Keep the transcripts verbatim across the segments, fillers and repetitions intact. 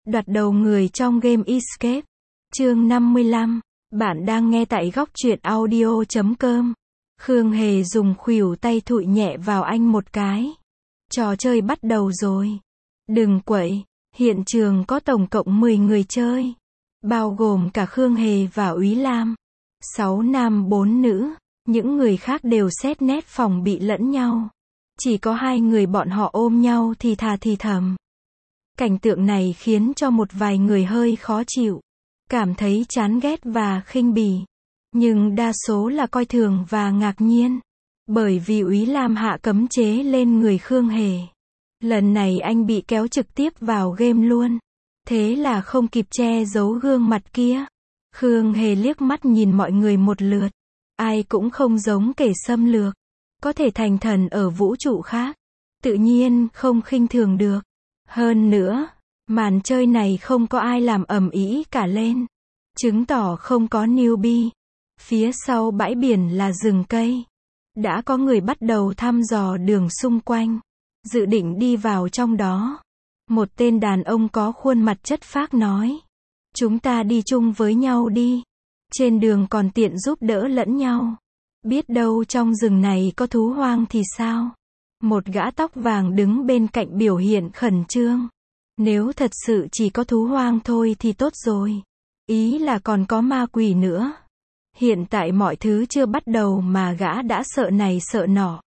Đoạt đầu người trong game Escape. Chương năm mươi lăm. Bạn đang nghe tại góc truyện audio chấm com. Khương Hề dùng khuỷu tay thụi nhẹ vào anh một cái. Trò chơi bắt đầu rồi. Đừng quậy. Hiện trường có tổng cộng mười người chơi. Bao gồm cả Khương Hề và Úy Lam. sáu nam bốn nữ. Những người khác đều xét nét phòng bị lẫn nhau. Chỉ có hai người bọn họ ôm nhau thì thà thì thầm. Cảnh tượng này khiến cho một vài người hơi khó chịu. Cảm thấy chán ghét và khinh bỉ. Nhưng đa số là coi thường và ngạc nhiên. Bởi vì Úy Lam hạ cấm chế lên người Khương Hề. Lần này anh bị kéo trực tiếp vào game luôn. Thế là không kịp che giấu gương mặt kia. Khương Hề liếc mắt nhìn mọi người một lượt. Ai cũng không giống kẻ xâm lược. Có thể thành thần ở vũ trụ khác. Tự nhiên không khinh thường được. Hơn nữa, màn chơi này không có ai làm ầm ĩ cả lên. Chứng tỏ không có newbie. Phía sau bãi biển là rừng cây. Đã có người bắt đầu thăm dò đường xung quanh. Dự định đi vào trong đó. Một tên đàn ông có khuôn mặt chất phác nói. Chúng ta đi chung với nhau đi. Trên đường còn tiện giúp đỡ lẫn nhau. Biết đâu trong rừng này có thú hoang thì sao? Một gã tóc vàng đứng bên cạnh biểu hiện khẩn trương. Nếu thật sự chỉ có thú hoang thôi thì tốt rồi. Ý là còn có ma quỷ nữa. Hiện tại mọi thứ chưa bắt đầu mà gã đã sợ này sợ nọ.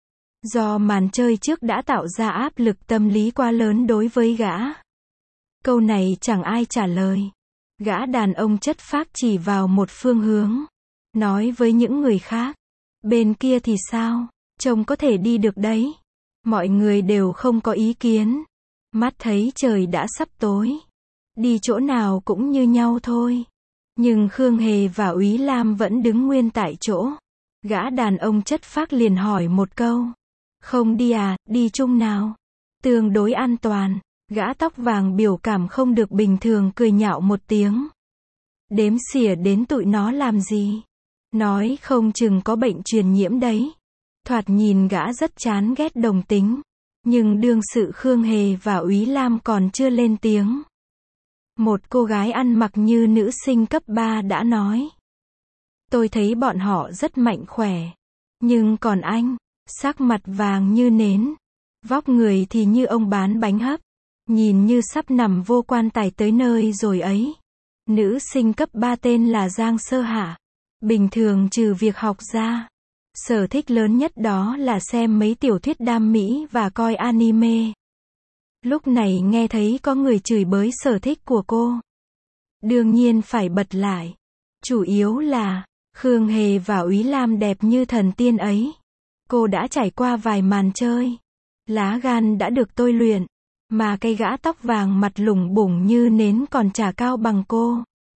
Do màn chơi trước đã tạo ra áp lực tâm lý quá lớn đối với gã. Câu này chẳng ai trả lời. Gã đàn ông chất phác chỉ vào một phương hướng. Nói với những người khác. Bên kia thì sao? Trông có thể đi được đấy. Mọi người đều không có ý kiến. Mắt thấy trời đã sắp tối. Đi chỗ nào cũng như nhau thôi. Nhưng Khương Hề và Úy Lam vẫn đứng nguyên tại chỗ. Gã đàn ông chất phác liền hỏi một câu. Không đi à, đi chung nào. Tương đối an toàn. Gã tóc vàng biểu cảm không được bình thường cười nhạo một tiếng. Đếm xỉa đến tụi nó làm gì? Nói không chừng có bệnh truyền nhiễm đấy. Thoạt nhìn gã rất chán ghét đồng tính. Nhưng đương sự Khương Hề và Úy Lam còn chưa lên tiếng. Một cô gái ăn mặc như nữ sinh cấp ba đã nói. Tôi thấy bọn họ rất mạnh khỏe. Nhưng còn anh, sắc mặt vàng như nến. Vóc người thì như ông bán bánh hấp. Nhìn như sắp nằm vô quan tài tới nơi rồi ấy. Nữ sinh cấp ba tên là Giang Sơ Hạ. Bình thường trừ việc học ra. Sở thích lớn nhất đó là xem mấy tiểu thuyết đam mỹ và coi anime. Lúc này nghe thấy có người chửi bới sở thích của cô. Đương nhiên phải bật lại. Chủ yếu là, Khương Hề và Úy Lam đẹp như thần tiên ấy. Cô đã trải qua vài màn chơi. Lá gan đã được tôi luyện. Mà cái gã tóc vàng mặt lủng bủng như nến còn chả cao bằng cô.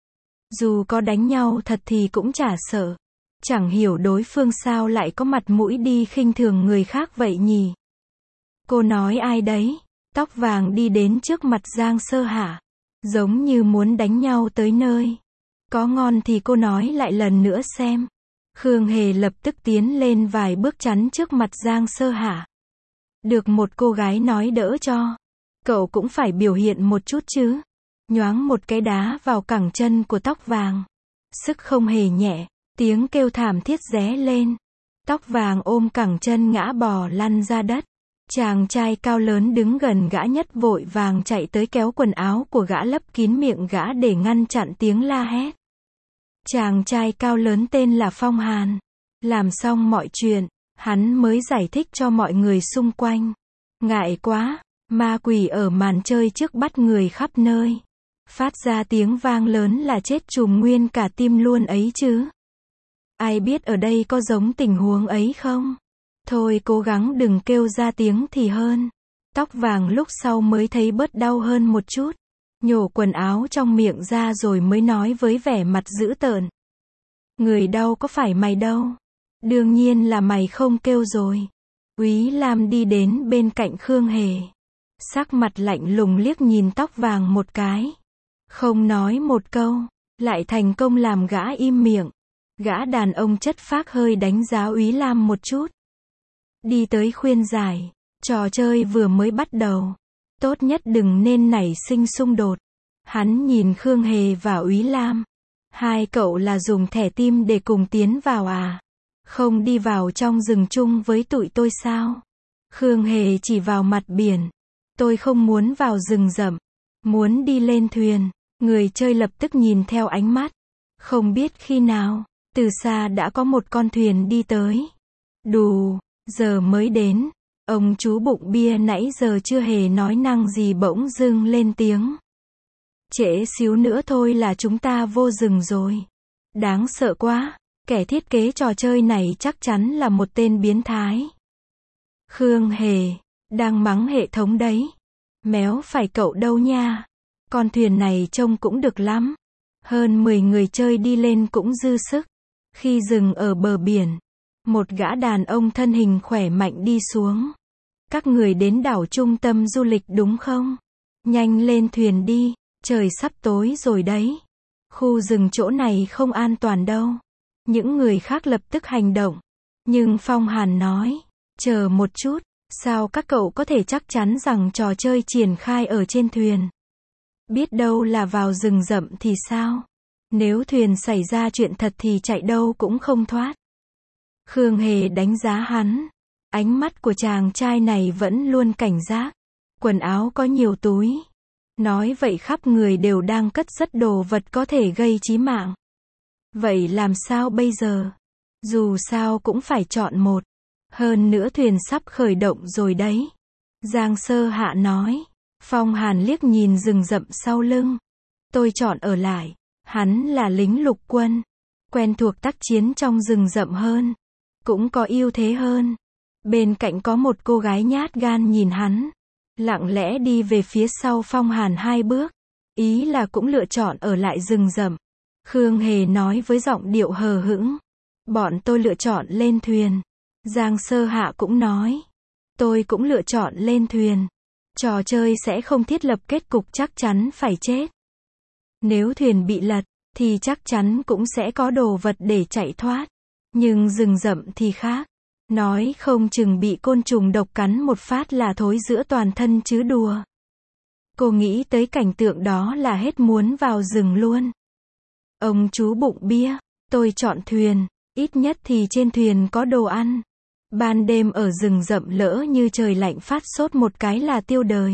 Dù có đánh nhau thật thì cũng chả sợ. Chẳng hiểu đối phương sao lại có mặt mũi đi khinh thường người khác vậy nhỉ? Cô nói ai đấy? Tóc vàng đi đến trước mặt Giang Sơ Hạ. Giống như muốn đánh nhau tới nơi. Có ngon thì cô nói lại lần nữa xem. Khương Hề lập tức tiến lên vài bước chắn trước mặt Giang Sơ Hạ. Được một cô gái nói đỡ cho. Cậu cũng phải biểu hiện một chút chứ. Nhoáng một cái đá vào cẳng chân của tóc vàng. Sức không hề nhẹ. Tiếng kêu thảm thiết ré lên. Tóc vàng ôm cẳng chân ngã bò lăn ra đất. Chàng trai cao lớn đứng gần gã nhất vội vàng chạy tới kéo quần áo của gã lấp kín miệng gã để ngăn chặn tiếng la hét. Chàng trai cao lớn tên là Phong Hàn. Làm xong mọi chuyện, hắn mới giải thích cho mọi người xung quanh. Ngại quá, ma quỷ ở màn chơi trước bắt người khắp nơi. Phát ra tiếng vang lớn là chết chùm nguyên cả tim luôn ấy chứ. Ai biết ở đây có giống tình huống ấy không? Thôi cố gắng đừng kêu ra tiếng thì hơn. Tóc vàng lúc sau mới thấy bớt đau hơn một chút. Nhổ quần áo trong miệng ra rồi mới nói với vẻ mặt dữ tợn. Người đau có phải mày đâu? Đương nhiên là mày không kêu rồi. Úy Lam đi đến bên cạnh Khương Hề. Sắc mặt lạnh lùng liếc nhìn tóc vàng một cái. Không nói một câu. Lại thành công làm gã im miệng. Gã đàn ông chất phác hơi đánh giá Úy Lam một chút. Đi tới khuyên giải. Trò chơi vừa mới bắt đầu. Tốt nhất đừng nên nảy sinh xung đột. Hắn nhìn Khương Hề và Úy Lam. Hai cậu là dùng thẻ tim để cùng tiến vào à? Không đi vào trong rừng chung với tụi tôi sao? Khương Hề chỉ vào mặt biển. Tôi không muốn vào rừng rậm. Muốn đi lên thuyền. Người chơi lập tức nhìn theo ánh mắt. Không biết khi nào, từ xa đã có một con thuyền đi tới. Đù, giờ mới đến. Ông chú bụng bia nãy giờ chưa hề nói năng gì bỗng dưng lên tiếng. Trễ xíu nữa thôi là chúng ta vô rừng rồi. Đáng sợ quá, kẻ thiết kế trò chơi này chắc chắn là một tên biến thái. Khương Hề, đang mắng hệ thống đấy. Méo phải cậu đâu nha. Con thuyền này trông cũng được lắm. Hơn mười người chơi đi lên cũng dư sức. Khi dừng ở bờ biển, một gã đàn ông thân hình khỏe mạnh đi xuống. Các người đến đảo trung tâm du lịch đúng không? Nhanh lên thuyền đi, trời sắp tối rồi đấy. Khu rừng chỗ này không an toàn đâu. Những người khác lập tức hành động. Nhưng Phong Hàn nói, chờ một chút, sao các cậu có thể chắc chắn rằng trò chơi triển khai ở trên thuyền? Biết đâu là vào rừng rậm thì sao? Nếu thuyền xảy ra chuyện thật thì chạy đâu cũng không thoát. Khương Hề đánh giá hắn. Ánh mắt của chàng trai này vẫn luôn cảnh giác. Quần áo có nhiều túi. Nói vậy khắp người đều đang cất rất đồ vật có thể gây chí mạng. Vậy làm sao bây giờ? Dù sao cũng phải chọn một. Hơn nữa thuyền sắp khởi động rồi đấy. Giang Sơ Hạ nói. Phong Hàn liếc nhìn rừng rậm sau lưng. Tôi chọn ở lại. Hắn là lính lục quân. Quen thuộc tác chiến trong rừng rậm hơn. Cũng có ưu thế hơn. Bên cạnh có một cô gái nhát gan nhìn hắn. Lặng lẽ đi về phía sau Phong Hàn hai bước. Ý là cũng lựa chọn ở lại rừng rậm. Khương Hề nói với giọng điệu hờ hững. Bọn tôi lựa chọn lên thuyền. Giang Sơ Hạ cũng nói. Tôi cũng lựa chọn lên thuyền. Trò chơi sẽ không thiết lập kết cục chắc chắn phải chết. Nếu thuyền bị lật, thì chắc chắn cũng sẽ có đồ vật để chạy thoát. Nhưng rừng rậm thì khác. Nói không chừng bị côn trùng độc cắn một phát là thối giữa toàn thân chứ đùa. Cô nghĩ tới cảnh tượng đó là hết muốn vào rừng luôn. Ông chú bụng bia, tôi chọn thuyền, ít nhất thì trên thuyền có đồ ăn. Ban đêm ở rừng rậm lỡ như trời lạnh phát sốt một cái là tiêu đời.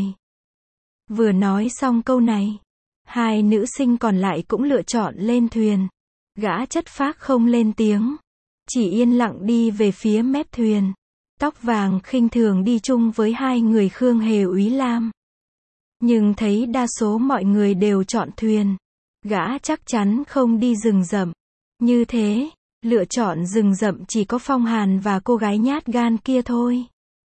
Vừa nói xong câu này, hai nữ sinh còn lại cũng lựa chọn lên thuyền. Gã chất phác không lên tiếng, chỉ yên lặng đi về phía mép thuyền. Tóc vàng khinh thường đi chung với hai người Khương Hề Úy Lam. Nhưng thấy đa số mọi người đều chọn thuyền. Gã chắc chắn không đi rừng rậm. Như thế, lựa chọn rừng rậm chỉ có Phong Hàn và cô gái nhát gan kia thôi.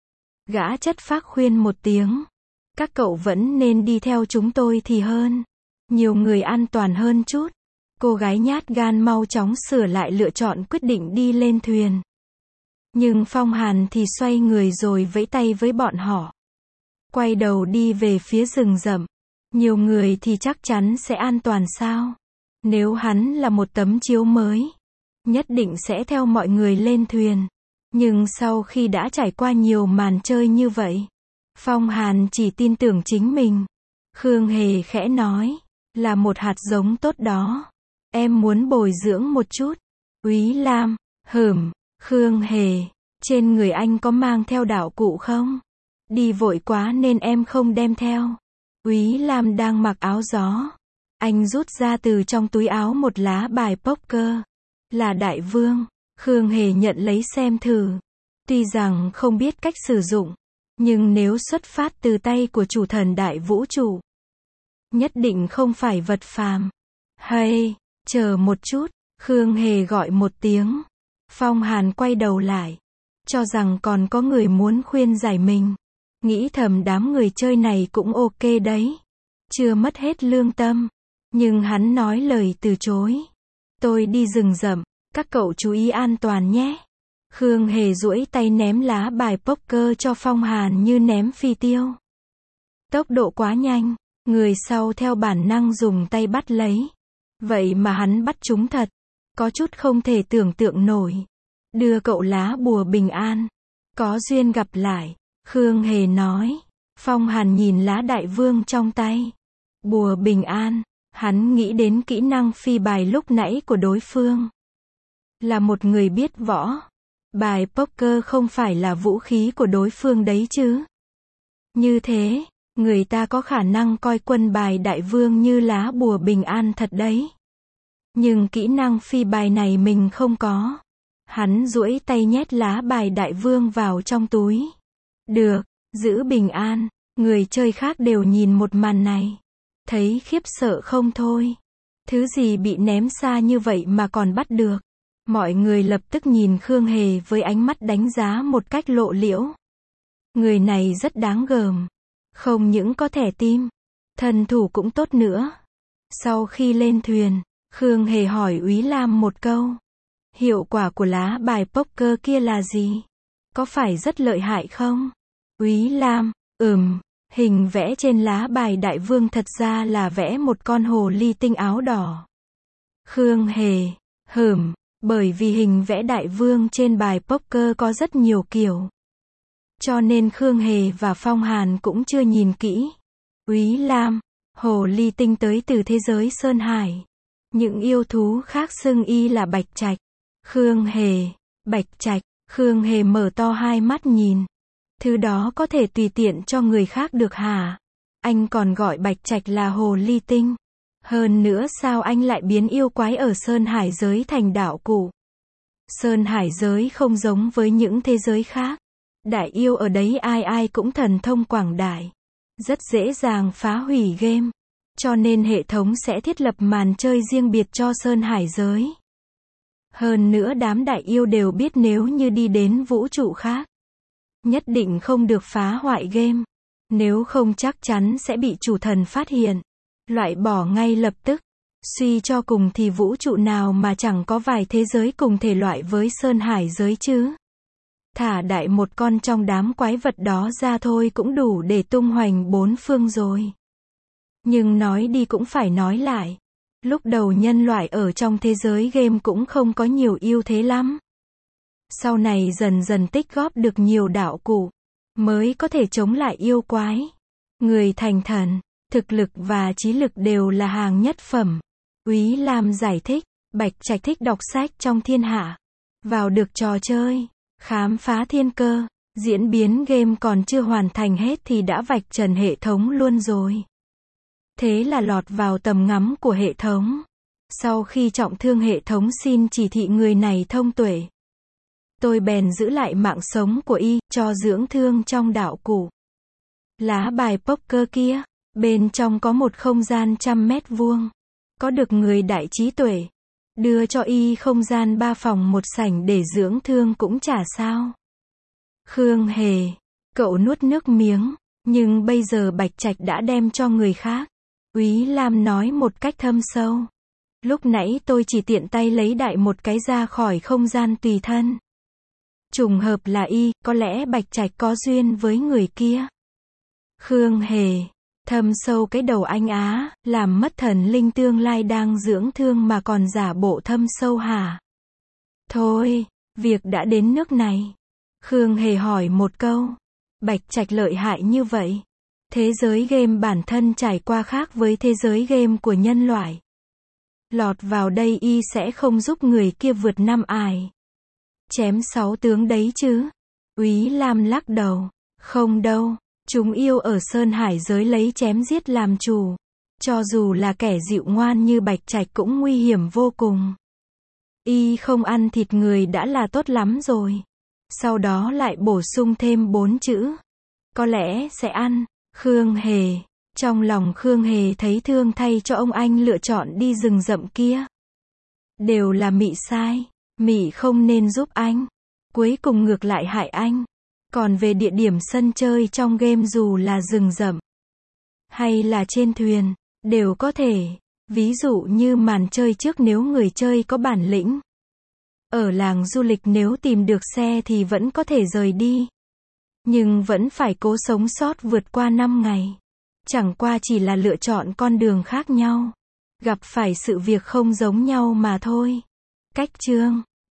Gã chất phác khuyên một tiếng. Các cậu vẫn nên đi theo chúng tôi thì hơn. Nhiều người an toàn hơn chút. Cô gái nhát gan mau chóng sửa lại lựa chọn quyết định đi lên thuyền. Nhưng Phong Hàn thì xoay người rồi vẫy tay với bọn họ. Quay đầu đi về phía rừng rậm. Nhiều người thì chắc chắn sẽ an toàn sao? Nếu hắn là một tấm chiếu mới, nhất định sẽ theo mọi người lên thuyền. Nhưng sau khi đã trải qua nhiều màn chơi như vậy, Phong Hàn chỉ tin tưởng chính mình. Khương Hề khẽ nói, là một hạt giống tốt đó. Em muốn bồi dưỡng một chút. Úy Lam, hửm, Khương Hề, trên người anh có mang theo đạo cụ không? Đi vội quá nên em không đem theo. Úy Lam đang mặc áo gió. Anh rút ra từ trong túi áo một lá bài poker. Là đại vương. Khương Hề nhận lấy xem thử. Tuy rằng không biết cách sử dụng, nhưng nếu xuất phát từ tay của chủ thần đại vũ trụ, nhất định không phải vật phàm. Hay, chờ một chút, Khương Hề gọi một tiếng. Phong Hàn quay đầu lại, cho rằng còn có người muốn khuyên giải mình. Nghĩ thầm đám người chơi này cũng ok đấy. Chưa mất hết lương tâm. Nhưng hắn nói lời từ chối. Tôi đi rừng rậm, các cậu chú ý an toàn nhé. Khương Hề duỗi tay ném lá bài poker cho Phong Hàn như ném phi tiêu. Tốc độ quá nhanh, người sau theo bản năng dùng tay bắt lấy. Vậy mà hắn bắt chúng thật. Có chút không thể tưởng tượng nổi. Đưa cậu lá bùa bình an. Có duyên gặp lại. Khương Hề nói. Phong Hàn nhìn lá đại vương trong tay. Bùa bình an. Hắn nghĩ đến kỹ năng phi bài lúc nãy của đối phương. Là một người biết võ. Bài poker không phải là vũ khí của đối phương đấy chứ. Như thế, người ta có khả năng coi quân bài đại vương như lá bùa bình an thật đấy. Nhưng kỹ năng phi bài này mình không có. Hắn duỗi tay nhét lá bài đại vương vào trong túi. Được, giữ bình an. Người chơi khác đều nhìn một màn này. Thấy khiếp sợ không thôi. Thứ gì bị ném xa như vậy mà còn bắt được. Mọi người lập tức nhìn Khương Hề với ánh mắt đánh giá một cách lộ liễu. Người này rất đáng gờm. Không những có thẻ tim, thân thủ cũng tốt nữa. Sau khi lên thuyền, Khương Hề hỏi Úy Lam một câu. Hiệu quả của lá bài poker kia là gì? Có phải rất lợi hại không? Úy Lam, ừm, hình vẽ trên lá bài đại vương thật ra là vẽ một con hồ ly tinh áo đỏ. Khương Hề, hừm, bởi vì hình vẽ đại vương trên bài poker có rất nhiều kiểu. Cho nên Khương Hề và Phong Hàn cũng chưa nhìn kỹ. Úy Lam, hồ ly tinh tới từ thế giới Sơn Hải. Những yêu thú khác xưng y là bạch trạch. Khương Hề, bạch trạch, Khương Hề mở to hai mắt nhìn. Thứ đó có thể tùy tiện cho người khác được hả? Anh còn gọi bạch trạch là hồ ly tinh. Hơn nữa sao anh lại biến yêu quái ở Sơn Hải giới thành đạo cụ? Sơn Hải giới không giống với những thế giới khác. Đại yêu ở đấy ai ai cũng thần thông quảng đại. Rất dễ dàng phá hủy game. Cho nên hệ thống sẽ thiết lập màn chơi riêng biệt cho Sơn Hải giới. Hơn nữa đám đại yêu đều biết nếu như đi đến vũ trụ khác, nhất định không được phá hoại game. Nếu không chắc chắn sẽ bị chủ thần phát hiện. Loại bỏ ngay lập tức. Suy cho cùng thì vũ trụ nào mà chẳng có vài thế giới cùng thể loại với Sơn Hải giới chứ. Thả đại một con trong đám quái vật đó ra thôi cũng đủ để tung hoành bốn phương rồi. Nhưng nói đi cũng phải nói lại. Lúc đầu nhân loại ở trong thế giới game cũng không có nhiều ưu thế lắm. Sau này dần dần tích góp được nhiều đạo cụ, mới có thể chống lại yêu quái. Người thành thần, thực lực và trí lực đều là hàng nhất phẩm. Úy Lam giải thích, bạch trạch thích đọc sách trong thiên hạ. Vào được trò chơi, khám phá thiên cơ, diễn biến game còn chưa hoàn thành hết thì đã vạch trần hệ thống luôn rồi. Thế là lọt vào tầm ngắm của hệ thống. Sau khi trọng thương hệ thống xin chỉ thị người này thông tuệ. Tôi bèn giữ lại mạng sống của y, cho dưỡng thương trong đạo cụ. Lá bài poker kia, bên trong có một không gian trăm mét vuông. Có được người đại trí tuệ. Đưa cho y không gian ba phòng một sảnh để dưỡng thương cũng chả sao. Khương Hề, cậu nuốt nước miếng, nhưng bây giờ bạch trạch đã đem cho người khác. Úy Lam nói một cách thâm sâu. Lúc nãy tôi chỉ tiện tay lấy đại một cái ra khỏi không gian tùy thân. Trùng hợp là y, có lẽ bạch trạch có duyên với người kia. Khương Hề, thâm sâu cái đầu anh á, làm mất thần linh tương lai đang dưỡng thương mà còn giả bộ thâm sâu hả? Thôi, việc đã đến nước này. Khương Hề hỏi một câu. Bạch trạch lợi hại như vậy. Thế giới game bản thân trải qua khác với thế giới game của nhân loại. Lọt vào đây y sẽ không giúp người kia vượt năm ải. Chém sáu tướng đấy chứ? Úy Lam lắc đầu. Không đâu, chúng yêu ở Sơn Hải giới lấy chém giết làm chủ. Cho dù là kẻ dịu ngoan như bạch trạch cũng nguy hiểm vô cùng. Y không ăn thịt người đã là tốt lắm rồi. Sau đó lại bổ sung thêm bốn chữ. Có lẽ sẽ ăn. Khương Hề. Trong lòng Khương Hề thấy thương thay cho ông anh lựa chọn đi rừng rậm kia. Đều là Mị sai. Mị không nên giúp anh. Cuối cùng ngược lại hại anh. Còn về địa điểm sân chơi trong game dù là rừng rậm hay là trên thuyền, đều có thể. Ví dụ như màn chơi trước nếu người chơi có bản lĩnh. Ở làng du lịch nếu tìm được xe thì vẫn có thể rời đi. Nhưng vẫn phải cố sống sót vượt qua năm ngày. Chẳng qua chỉ là lựa chọn con đường khác nhau. Gặp phải sự việc không giống nhau mà thôi. Cách chương